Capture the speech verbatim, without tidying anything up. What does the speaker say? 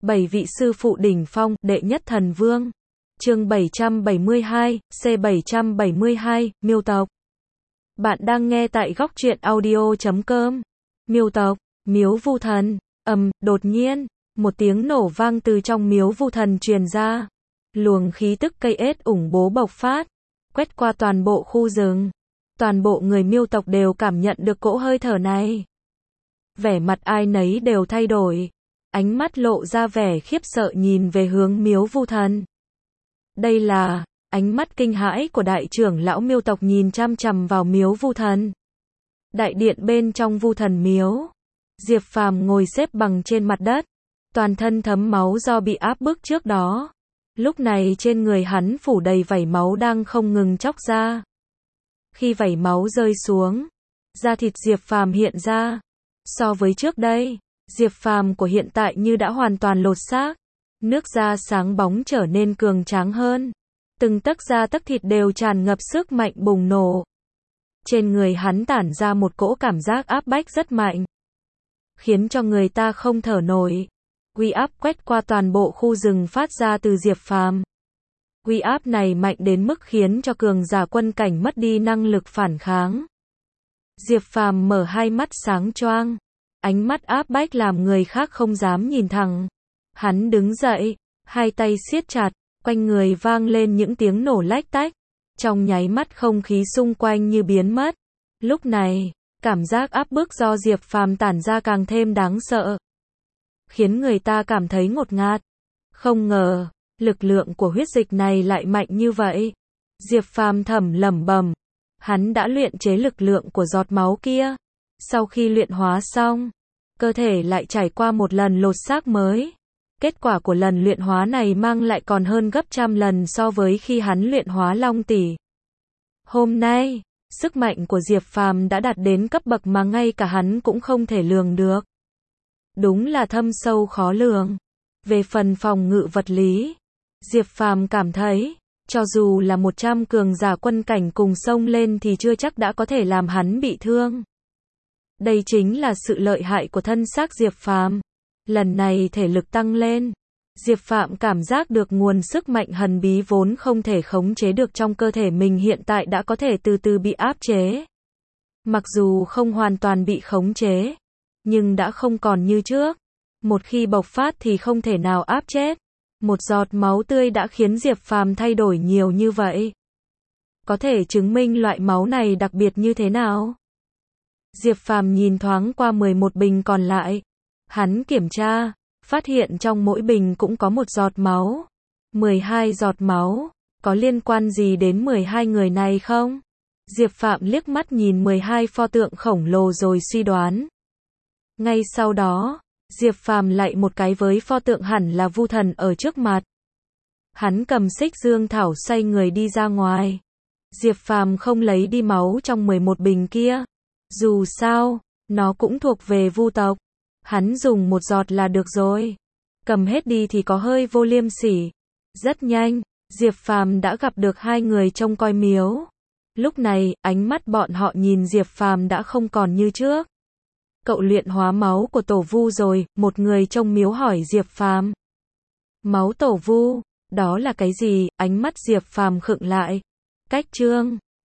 Bảy vị sư phụ đỉnh phong, đệ nhất thần vương. Chương bảy trăm bảy mươi hai, C bảy trăm bảy mươi hai, Miêu tộc. Bạn đang nghe tại góc truyện audio chấm com. Miêu tộc, miếu vu thần. Ầm, đột nhiên, một tiếng nổ vang từ trong miếu vu thần truyền ra. Luồng khí tức cây ết ủng bố bộc phát, quét qua toàn bộ khu rừng. Toàn bộ người Miêu tộc đều cảm nhận được cỗ hơi thở này. Vẻ mặt ai nấy đều thay đổi. Ánh mắt lộ ra vẻ khiếp sợ nhìn về hướng miếu vu thần. Đây là ánh mắt kinh hãi của đại trưởng lão Miêu tộc nhìn chăm chằm vào miếu vu thần. Đại điện bên trong vu thần miếu, Diệp Phàm ngồi xếp bằng trên mặt đất, toàn thân thấm máu do bị áp bức trước đó. Lúc này trên người hắn phủ đầy vảy máu đang không ngừng chóc ra. Khi vảy máu rơi xuống, da thịt Diệp Phàm hiện ra. So với trước đây, Diệp Phàm của hiện tại như đã hoàn toàn lột xác. Nước da sáng bóng trở nên cường tráng hơn. Từng tấc da tấc thịt đều tràn ngập sức mạnh bùng nổ. Trên người hắn tản ra một cỗ cảm giác áp bách rất mạnh, khiến cho người ta không thở nổi. Uy áp quét qua toàn bộ khu rừng phát ra từ Diệp Phàm. Uy áp này mạnh đến mức khiến cho cường giả quân cảnh mất đi năng lực phản kháng. Diệp Phàm mở hai mắt sáng choang, ánh mắt áp bách làm người khác không dám nhìn thẳng. Hắn đứng dậy, hai tay siết chặt, quanh người vang lên những tiếng nổ lách tách. Trong nháy mắt không khí xung quanh như biến mất. Lúc này, cảm giác áp bức do Diệp Phàm tản ra càng thêm đáng sợ, khiến người ta cảm thấy ngột ngạt. Không ngờ, lực lượng của huyết dịch này lại mạnh như vậy. Diệp Phàm thầm lẩm bẩm, hắn đã luyện chế lực lượng của giọt máu kia. Sau khi luyện hóa xong, cơ thể lại trải qua một lần lột xác mới. Kết quả của lần luyện hóa này mang lại còn hơn gấp trăm lần so với khi hắn luyện hóa Long Tỷ. Hôm nay, sức mạnh của Diệp Phàm đã đạt đến cấp bậc mà ngay cả hắn cũng không thể lường được. Đúng là thâm sâu khó lường. Về phần phòng ngự vật lý, Diệp Phàm cảm thấy, cho dù là một trăm cường giả quân cảnh cùng xông lên thì chưa chắc đã có thể làm hắn bị thương. Đây chính là sự lợi hại của thân xác Diệp Phàm. Lần này thể lực tăng lên, Diệp Phàm cảm giác được nguồn sức mạnh hthần bí vốn không thể khống chế được trong cơ thể mình hiện tại đã có thể từ từ bị áp chế. Mặc dù không hoàn toàn bị khống chế, nhưng đã không còn như trước. Một khi bộc phát thì không thể nào áp chết. Một giọt máu tươi đã khiến Diệp Phàm thay đổi nhiều như vậy. Có thể chứng minh loại máu này đặc biệt như thế nào? Diệp Phàm nhìn thoáng qua mười một bình còn lại. Hắn kiểm tra, phát hiện trong mỗi bình cũng có một giọt máu. mười hai giọt máu, có liên quan gì đến mười hai người này không? Diệp Phàm liếc mắt nhìn mười hai pho tượng khổng lồ rồi suy đoán. Ngay sau đó, Diệp Phàm lạy một cái với pho tượng hẳn là vu thần ở trước mặt. Hắn cầm xích dương thảo xoay người đi ra ngoài. Diệp Phàm không lấy đi máu trong mười một bình kia. Dù sao, nó cũng thuộc về vu tộc. Hắn dùng một giọt là được rồi. Cầm hết đi thì có hơi vô liêm sỉ. Rất nhanh, Diệp Phàm đã gặp được hai người trông coi miếu. Lúc này, ánh mắt bọn họ nhìn Diệp Phàm đã không còn như trước. Cậu luyện hóa máu của tổ vu rồi, một người trong miếu hỏi Diệp Phàm. Máu tổ vu, đó là cái gì? Ánh mắt Diệp Phàm khựng lại. Cách chương